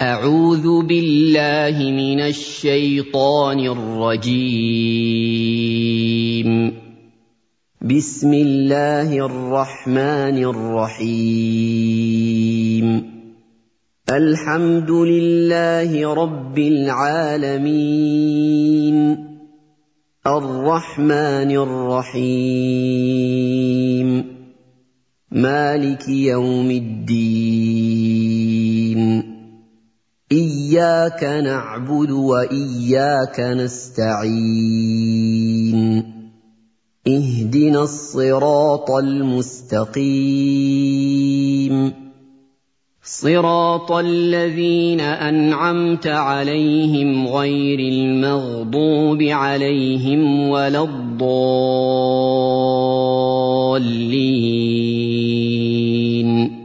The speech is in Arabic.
أعوذ بالله من الشيطان الرجيم. بسم الله الرحمن الرحيم. الحمد لله رب العالمين. الرحمن الرحيم. مالك يوم الدين. إياك نعبد وإياك نستعين. اهدنا الصراط المستقيم. صراط الذين أنعمت عليهم غير المغضوب عليهم ولا الضالين.